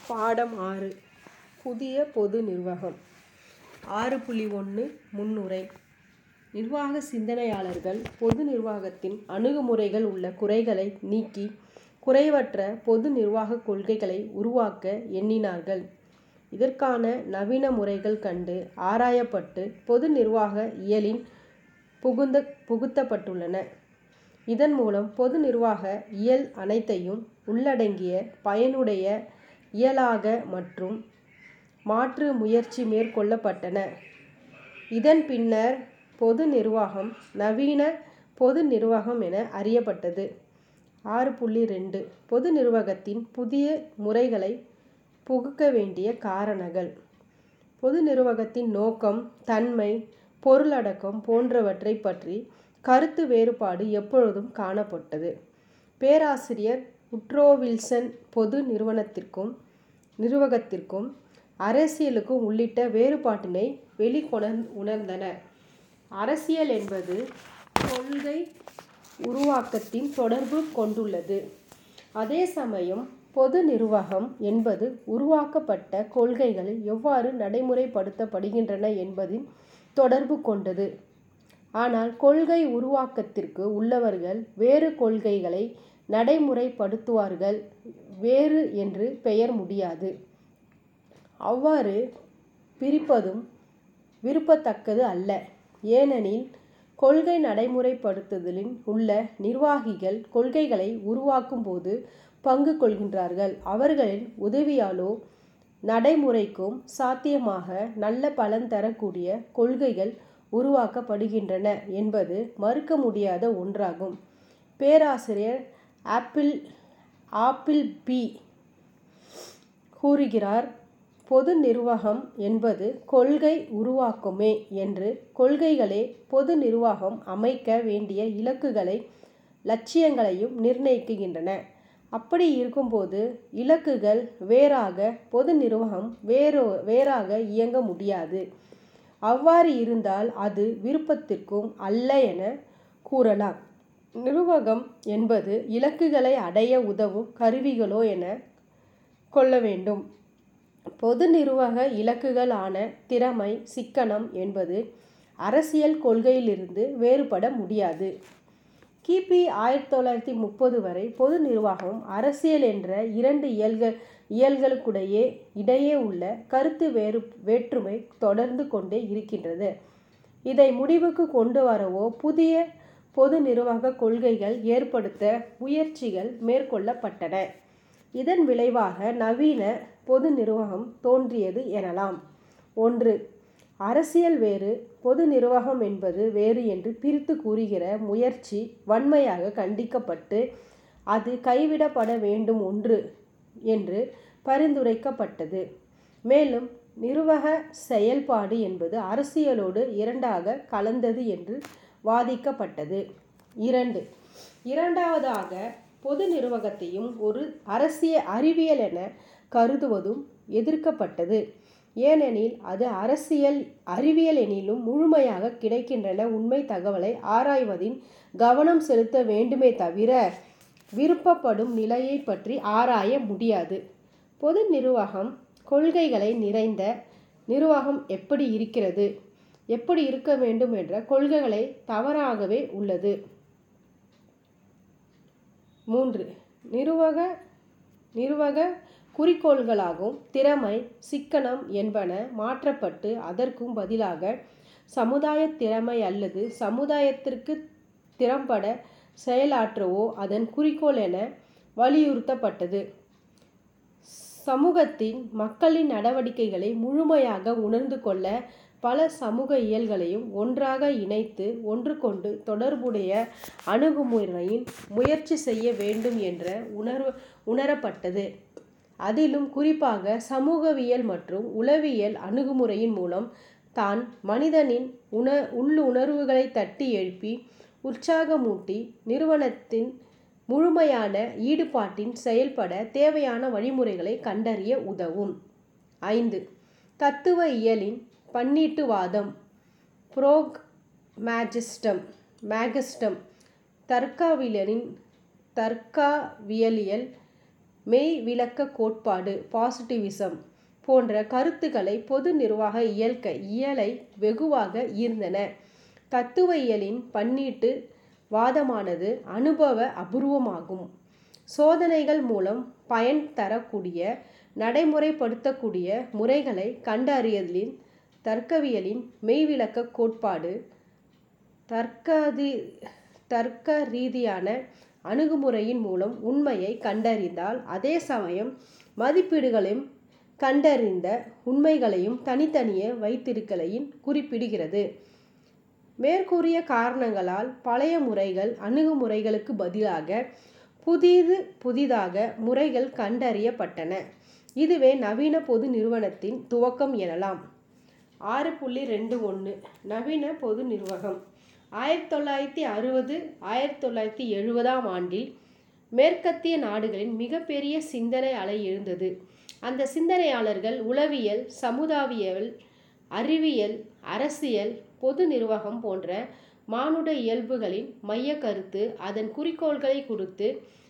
பாடம் 6 புதிய பொது நிர்வாகம் 6.1 முன்னுரை. நிர்வாக சிந்தனையாளர்கள் பொது நிர்வாகத்தின் அணுகுமுறைகள் உள்ள குறைகளை நீக்கி குறைவற்ற பொது நிர்வாகக் கொள்கைகளை உருவாக்க எண்ணினார்கள். இதற்கான நவீன முறைகள் கண்டு ஆராயப்பட்டு பொது நிர்வாக இயலில் புகுத்தப்பட்டுள்ளன. இதன் மூலம் பொது நிர்வாக இயல் அனைத்தையும் உள்ளடங்கிய பயனுடைய இயலாக மற்றும் மாற்று முயற்சி மேற்கொள்ளப்பட்டன. இதன் பின்னர் பொது நிர்வாகம் நவீன பொது நிர்வாகம் என அறியப்பட்டது. 6.2 பொது நிர்வாகத்தின் புதிய முறைகளை புகுக்க வேண்டிய காரணங்கள். பொது நிர்வாகத்தின் நோக்கம், தன்மை, பொருளடக்கம் போன்றவற்றை பற்றி கருத்து வேறுபாடு எப்பொழுதும் காணப்பட்டது. பேராசிரியர் உட்ரோ வில்சன் பொது நிர்வாகத்திற்கும் அரசியலுக்கும் உள்ளிட்ட வேறுபாட்டினை உணர்ந்தனர். அரசியல் என்பது கொள்கை உருவாக்கத்தின் தொடர்பு கொண்டுள்ளது. அதே சமயம் பொது நிர்வாகம் என்பது உருவாக்கப்பட்ட கொள்கைகள் எவ்வாறு நடைமுறைப்படுத்தப்படுகின்றன என்பதின் தொடர்பு கொண்டது. ஆனால் கொள்கை உருவாக்கத்திற்கு உள்ளவர்கள் வேறு, கொள்கைகளை நடைமுறைப்படுத்துவார்கள் வேறு என்று பெயர முடியாது. அவ்வாறு பிரிப்பதும் விரும்பத்தக்கது அல்ல. ஏனெனில் கொள்கை நடைமுறைப்படுத்துதலில் உள்ள நிர்வாகிகள் கொள்கைகளை உருவாக்கும் போது பங்கு கொள்கின்றார்கள். அவர்களின் உதவியாலோ நடைமுறைக்கும் சாத்தியமாக நல்ல பலன் தரக்கூடிய கொள்கைகள் உருவாக்கப்படுகின்றன என்பது மறுக்க முடியாத ஒன்றாகும். பேராசிரியர் ஆப்பிள் பி. கூறுகிறார், பொது நிர்வாகம் என்பது கொள்கை உருவாக்கமே என்று. கொள்கைகளே பொது நிர்வாகம் அமைக்க வேண்டிய இலக்குகளை லட்சியங்களையும் நிர்ணயிக்கின்றன. அப்படி இருக்கும்போது இலக்குகள் வேறாக பொது நிர்வாகம் வேறாக இயங்க முடியாது. அவ்வாறு இருந்தால் அது விருப்பத்திற்கும் அல்ல என கூறலாம். நிர்வாகம் என்பது இலக்குகளை அடைய உதவும் கருவிகளோ என கொள்ள வேண்டும். பொது நிர்வாக இலக்குகள் ஆன திறமை, சிக்கனம் என்பது அரசியல் கொள்கையிலிருந்து வேறுபட முடியாது. கிபி 1930 வரை பொது நிர்வாகம் அரசியல் என்ற இரண்டு இயல்களுக்கிடையே உள்ள கருத்து வேற்றுமை தொடர்ந்து கொண்டே இருக்கின்றது. இதை முடிவுக்கு கொண்டு வரவோ புதிய பொது நிர்வாக கொள்கைகள் ஏற்படுத்த முயற்சிகள் மேற்கொள்ளப்பட்டன. இதன் விளைவாக நவீன பொது நிர்வாகம் தோன்றியது எனலாம். 1. அரசியல் வேறு, பொது நிர்வாகம் என்பது வேறு என்று பிரித்து கூறுகிற முயற்சி வன்மையாக கண்டிக்கப்பட்டு அது கைவிடப்பட வேண்டும் என்று பரிந்துரைக்கப்பட்டது. மேலும் நிர்வாக செயல்பாடு என்பது அரசியலோடு இரண்டாக கலந்தது என்று வாதிக்கப்பட்டது. 2. இரண்டாவதாக பொது நிர்வாகத்தையும் ஒரு அறிவியல் என கருதுவதும் எதிர்க்கப்பட்டது. ஏனெனில் அது அறிவியல் எனிலும் முழுமையாக கிடைக்கின்ற உண்மை தகவலை ஆராய்வதில் கவனம் செலுத்த வேண்டுமே தவிர விருப்பப்படும் நிலையை பற்றி ஆராய முடியாது. பொது நிர்வாகம் கொள்கைகளை நிறைந்த நிர்வாகம் எப்படி இருக்க வேண்டும் என்ற கொள்கைகளை தவறாகவே உள்ளது. 3. நிர்வாக குறிக்கோள்களாகும் திறமை, சிக்கனம் என்பன மாற்றப்பட்டு அதற்கும் பதிலாக சமுதாய திறமை அல்லது சமுதாயத்திற்கு திறம்பட செயலாற்றவோ அதன் குறிக்கோள் என வலியுறுத்தப்பட்டது. சமூகத்தின் மக்களின் நடவடிக்கைகளை முழுமையாக உணர்ந்து கொள்ள பல சமூக இயல்களையும் ஒன்றாக இணைத்து ஒன்றுக்கொண்டு தொடர்புடைய அணுகுமுறையில் முயற்சி செய்ய வேண்டும் என்ற உணரப்பட்டது. அதிலும் குறிப்பாக சமூகவியல் மற்றும் உளவியல் அணுகுமுறையின் மூலம் தான் மனிதனின் உள்ளுணர்வுகளை தட்டி எழுப்பி உற்சாகமூட்டி நிறுவனத்தின் முழுமையான ஈடுபாட்டின் செயல்பட தேவையான வழிமுறைகளை கண்டறிய உதவும். 5. தத்துவ இயலின் பன்னீட்டுவாதம் மேகிஸ்டம் தர்க்கவியலில் மெய் விளக்க கோட்பாடு பாசிட்டிவிசம் போன்ற கருத்துக்களை பொது நிர்வாக இயலை வெகுவாக ஈர்த்தன. தத்துவ இயலின் பன்னீட்டு வாதமானது அனுபவ அபூர்வமாகும். சோதனைகள் மூலம் பயன் தரக்கூடிய நடைமுறைப்படுத்தக்கூடிய முறைகளை கண்டறியலின் தர்க்கவியலின் மெய்விளக்க கோட்பாடு தர்க்க ரீதியான அணுகுமுறையின் மூலம் உண்மையை கண்டறிந்தால் அதே சமயம் மதிப்பீடுகளையும் கண்டறிந்த உண்மைகளையும் தனித்தனியே வைத்திருக்கலையும் குறிப்பிடுகிறது. மேற்கூறிய காரணங்களால் பழைய முறைகள் அணுகுமுறைகளுக்கு பதிலாக புதிதாக முறைகள் கண்டறியப்பட்டன. இதுவே நவீன பொது நிறுவனத்தின் துவக்கம் எனலாம். 6.21 நவீன பொது நிர்வாகம் 1960-1970 ஆண்டில் மேற்கத்திய நாடுகளின் மிகப்பெரிய சிந்தனை அலை எழுந்தது. அந்த சிந்தனையாளர்கள் உளவியல், சமுதாயவியல், அறிவியல், அரசியல், பொது நிர்வாகம் போன்ற மானுட இயல்புகளின் மைய கருத்து, அதன் குறிக்கோள்களை குறித்து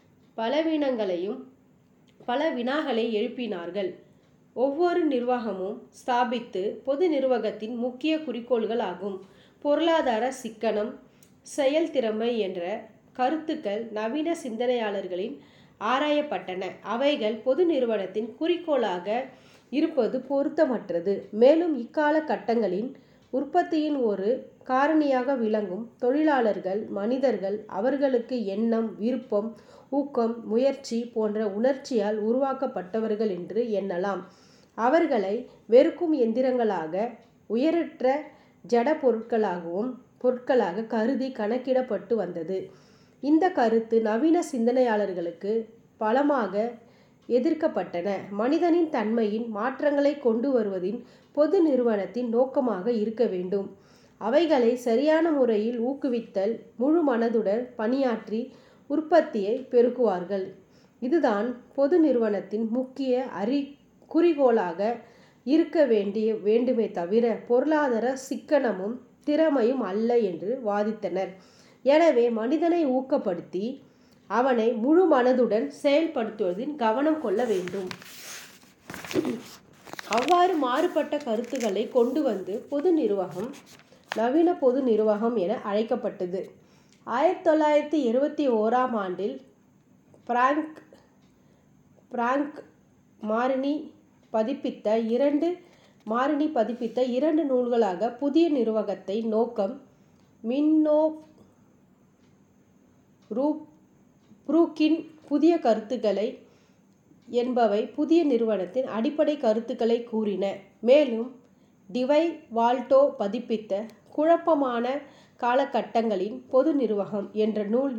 பல வினாக்களை எழுப்பினார்கள். ஒவ்வொரு நிர்வாகமும் ஸ்தாபித்து பொது நிர்வாகத்தின் முக்கிய குறிக்கோள்கள் ஆகும். பொருளாதார சிக்கனம், செயல்திறமை என்ற கருத்துக்கள் நவீன சிந்தனையாளர்களின் ஆராயப்பட்டன. அவைகள் பொது நிறுவனத்தின் குறிக்கோளாக இருப்பது பொருத்தமற்றது. மேலும் இக்கால கட்டங்களின் உற்பத்தியின் ஒரு காரணியாக விளங்கும் தொழிலாளர்கள் மனிதர்கள் அவர்களுக்கு எண்ணம், விருப்பம், ஊக்கம், முயற்சி போன்ற உணர்ச்சியால் உருவாக்கப்பட்டவர்கள் என்று எண்ணலாம். அவர்களை வெறுக்கும் எந்திரங்களாக, உயிரற்ற ஜட பொருட்களாக கருதி கணக்கிடப்பட்டு வந்தது. இந்த கருத்து நவீன சிந்தனையாளர்களுக்கு பலமாக எதிர்க்கப்பட்டன. மனிதனின் தன்மையின் மாற்றங்களை கொண்டு வருவதின் பொது நிறுவனத்தின் நோக்கமாக இருக்க வேண்டும். அவைகளை சரியான முறையில் ஊக்குவித்தல், முழு மனதுடன் பணியாற்றி உற்பத்தியை பெருக்குவார்கள். இதுதான் பொது நிறுவனத்தின் முக்கிய குறிக்கோளாக இருக்க வேண்டுமே தவிர பொருளாதார சிக்கனமும் திறமையும் அல்ல என்று வாதித்தனர். எனவே மனிதனை ஊக்கப்படுத்தி அவனை முழு மனதுடன் செயல்படுத்துவதில் கவனம் கொள்ள வேண்டும். அவ்வாறு மாறுபட்ட கருத்துக்களை கொண்டு வந்து பொது நிர்வாகம் நவீன பொது நிர்வாகம் என அழைக்கப்பட்டது. 1921 ஆண்டில் பிராங்க் மாரினி பதிப்பித்த இரண்டு நூல்களாக புதிய நிர்வாகத்தை நோக்கம், மின்னோவ் ப்ரூக்கின் புதிய கருத்துக்களை என்பவை புதிய நிறுவனத்தின் அடிப்படை கருத்துக்களை கூறின. மேலும் டிவை வால்டோ பதிப்பித்த குழப்பமான காலகட்டங்களின் பொது நிர்வாகம் என்ற நூல்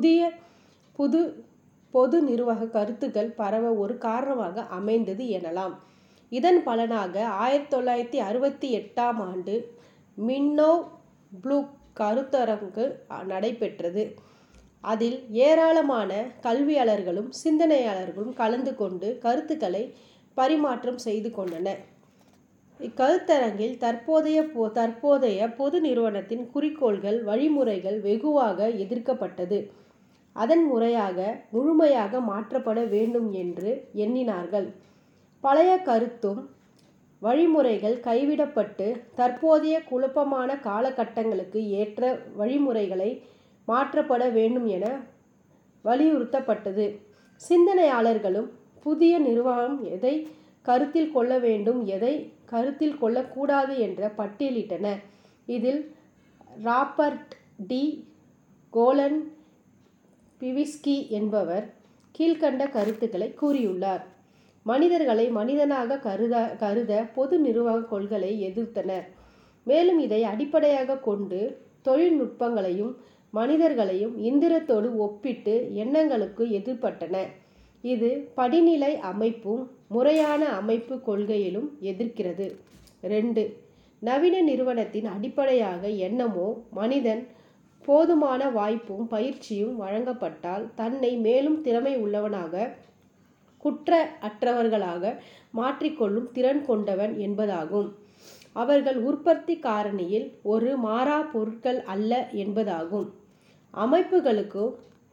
பொது நிர்வாக கருத்துக்கள் பரவ ஒரு காரணமாக அமைந்தது எனலாம். இதன் பலனாக 1968 ஆண்டு மின்னோவ் ப்ரூக் கருத்தரங்கு நடைபெற்றது. அதில் ஏராளமான கல்வியாளர்களும் சிந்தனையாளர்களும் கலந்து கொண்டு கருத்துக்களை பரிமாற்றம் செய்து கொண்டனர். இக்கருத்தரங்கில் தற்போதைய பொது நிறுவனத்தின் குறிக்கோள்கள், வழிமுறைகள் வெகுவாக எதிர்க்கப்பட்டது. அதன் முழுமையாக மாற்றப்பட வேண்டும் என்று எண்ணினார்கள். பழைய கருத்தும் வழிமுறைகள் கைவிடப்பட்டு தற்போதைய குழப்பமான காலகட்டங்களுக்கு ஏற்ற வழிமுறைகளை மாற்றப்பட வேண்டும் என வலியுறுத்தப்பட்டது. சிந்தனையாளர்களும் புதிய நிர்வாகம் எதை கருத்தில் கொள்ள வேண்டும், எதை கருத்தில் கொள்ளக்கூடாது என்ற பட்டியலிட்டனர். இதில் ராபர்ட் டி கோலன் பிவிஸ்கி என்பவர் கீழ்கண்ட கருத்துக்களை கூறியுள்ளார். மனிதர்களை மனிதனாக கருத பொது நிர்வாக கொள்கைகளை எதிர்த்தனர். மேலும் இதை அடிப்படையாக கொண்டு தொழில்நுட்பங்களையும் மனிதர்களையும் இயந்திரத்தோடு ஒப்பிட்டு எண்ணங்களுக்கு எதிர்ப்பட்டனர். இது படிநிலை அமைப்பும் முறையான அமைப்பு கொள்கையிலும் எதிர்க்கிறது. 2. நவீன நிறுவனத்தின் அடிப்படையாக எண்ணமோ மனிதன் போதுமான வாய்ப்பும் பயிற்சியும் வழங்கப்பட்டால் தன்னை மேலும் திறமை உள்ளவனாக, குற்ற அற்றவர்களாக மாற்றிக்கொள்ளும் திறன் கொண்டவன் என்பதாகும். அவர்கள் உற்பத்தி காரணியில் ஒரு மாறா பொருட்கள் அல்ல என்பதாகும். அமைப்புகளுக்கு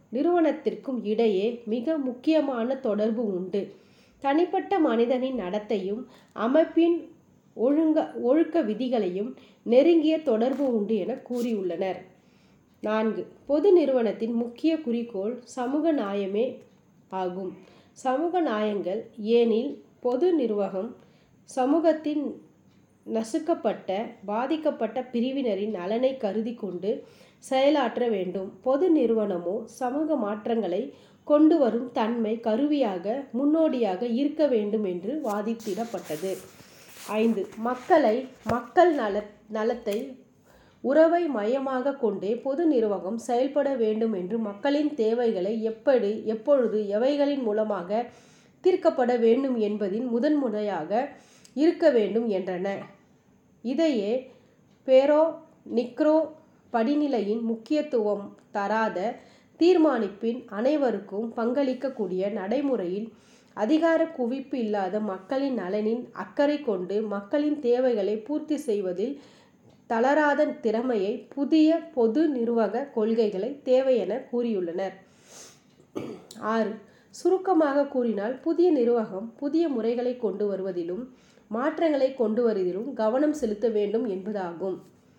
நிறுவனத்திற்கும் இடையே மிக முக்கியமான தொடர்பு உண்டு. தனிப்பட்ட மனிதனின் நடத்தையும் அமைப்பின் ஒழுக்க விதிகளையும் நெருங்கிய தொடர்பு உண்டு என கூறியுள்ளனர். 4. பொது நிறுவனத்தின் முக்கிய குறிக்கோள் சமூக நியாயமே ஆகும். சமூக நியாயங்கள் ஏனில் பொது நிர்வாகம் சமூகத்தின் நசுக்கப்பட்ட பாதிக்கப்பட்ட பிரிவினரின் நலனை கருதி கொண்டு செயலாற்ற வேண்டும். பொது நிறுவனமோ சமூக மாற்றங்களை கொண்டு வரும் தன்மை கருவியாக முன்னோடியாக இருக்க வேண்டும் என்று வாதிட்டிடப்பட்டது. 5. மக்கள் நலத்தை உறவை மையமாக கொண்டே பொது நிர்வாகம் செயல்பட வேண்டும் என்று மக்களின் தேவைகளை எப்பொழுது எவைகளின் மூலமாக தீர்க்கப்பட வேண்டும் என்பதின் முதன்முறையாக இருக்க வேண்டும் என்றன. இதையே பேரோ நிக்ரோ படிநிலையின் முக்கியத்துவம் தராத தீர்மானிப்பின் அனைவருக்கும் பங்களிக்கக்கூடிய நடைமுறையில் அதிகார குவிப்பு இல்லாத மக்களின் நலனின் அக்கறை கொண்டு மக்களின் தேவைகளை பூர்த்தி செய்வதில் தளராத திறமையை புதிய பொது நிர்வாக கொள்கைகளை தேவை என கூறியுள்ளனர். 6. சுருக்கமாக கூறினால் புதிய நிர்வாகம் புதிய முறைகளை கொண்டு வருவதிலும் மாற்றங்களை கொண்டு வருவதிலும் கவனம் செலுத்த வேண்டும் என்பதாகும்.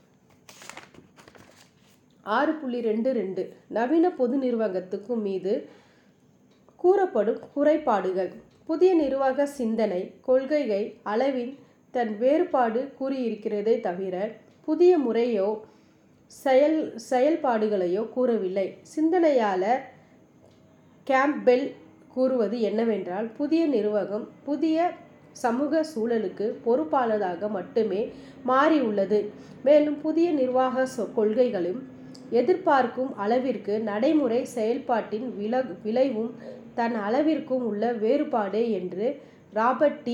6.22 நவீன பொது நிர்வாகத்துக்கு மீது கூறப்படும் குறைபாடுகள். புதிய நிர்வாக சிந்தனை கொள்கைகள் அளவில் தன் வேறுபாடு கூறியிருக்கிறதே தவிர புதிய முறையோ செயல்பாடுகளையோ கூறவில்லை. சிந்தனையாளர் கேம்ப்பெல் கூறுவது என்னவென்றால் புதிய நிர்வாகம் புதிய சமூக சூழலுக்கு பொறுப்பாளதாக மட்டுமே மாறியுள்ளது. மேலும் புதிய நிர்வாக கொள்கைகளும் எதிர்பார்க்கும் அளவிற்கு நடைமுறை செயல்பாட்டின் விளைவும் தன் அளவிற்கும் உள்ள வேறுபாடே என்று ராபர்ட் டி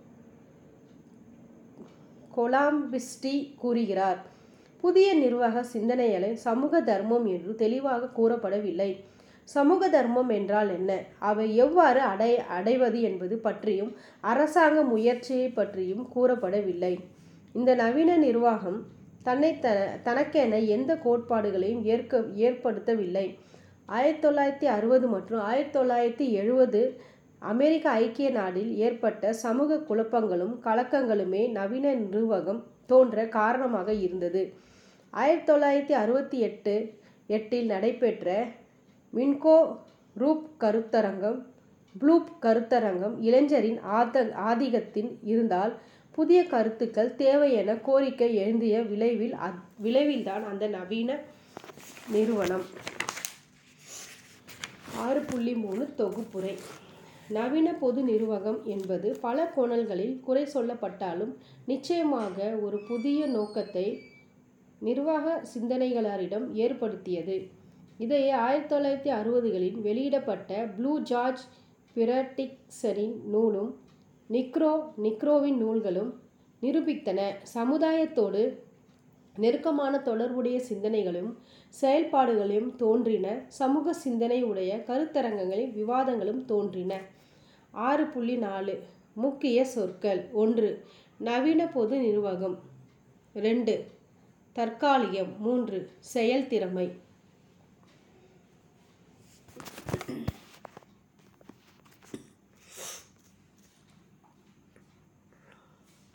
கொலாம்பிஸ்டி கூறுகிறார். புதிய நிர்வாக சிந்தனைகளை சமூக தர்மம் என்று தெளிவாக கூறப்படவில்லை. சமூக தர்மம் என்றால் என்ன, அவை எவ்வாறு அடைவது என்பது பற்றியும் அரசாங்க முயற்சியை பற்றியும் கூறப்படவில்லை. இந்த நவீன நிர்வாகம் தனக்கென எந்த கோட்பாடுகளையும் ஏற்படுத்தவில்லை. 1960 மற்றும் 1970 அமெரிக்க ஐக்கிய நாட்டில் ஏற்பட்ட சமூக குழப்பங்களும் கலக்கங்களுமே நவீன நிர்வாகம் தோன்ற காரணமாக இருந்தது. 1968 நடைபெற்ற மின்கோ ப்ளூப் கருத்தரங்கம் இளைஞரின் ஆதிக்கத்தில் இருந்தால் புதிய கருத்துக்கள் தேவை என கோரிக்கை எழுந்திய விளைவில்தான் அந்த நவீன நிறுவனம். 6.3 தொகுப்புரை. நவீன பொது நிர்வாகம் என்பது பல கோணல்களில் குறை சொல்லப்பட்டாலும் நிச்சயமாக ஒரு புதிய நோக்கத்தை நிர்வாக சிந்தனையாளரிடம் ஏற்படுத்தியது. இதையே 1960களில் வெளியிடப்பட்ட ப்ளூ ஜார்ஜ் பிரெட்ரிக்சனின் நூலும் நிக்ரோவின் நூல்களும் நிரூபித்தன. சமுதாயத்தோடு நெருக்கமான தொடர்புடைய சிந்தனைகளும் செயல்பாடுகளும் தோன்றின. சமூக சிந்தனை உடைய கருத்தரங்கங்களின் விவாதங்களும் தோன்றின. 6.4 முக்கிய சொற்கள். 1. நவீன பொது நிர்வாகம். 2. தற்காலிகம். 3. செயல்திறமை.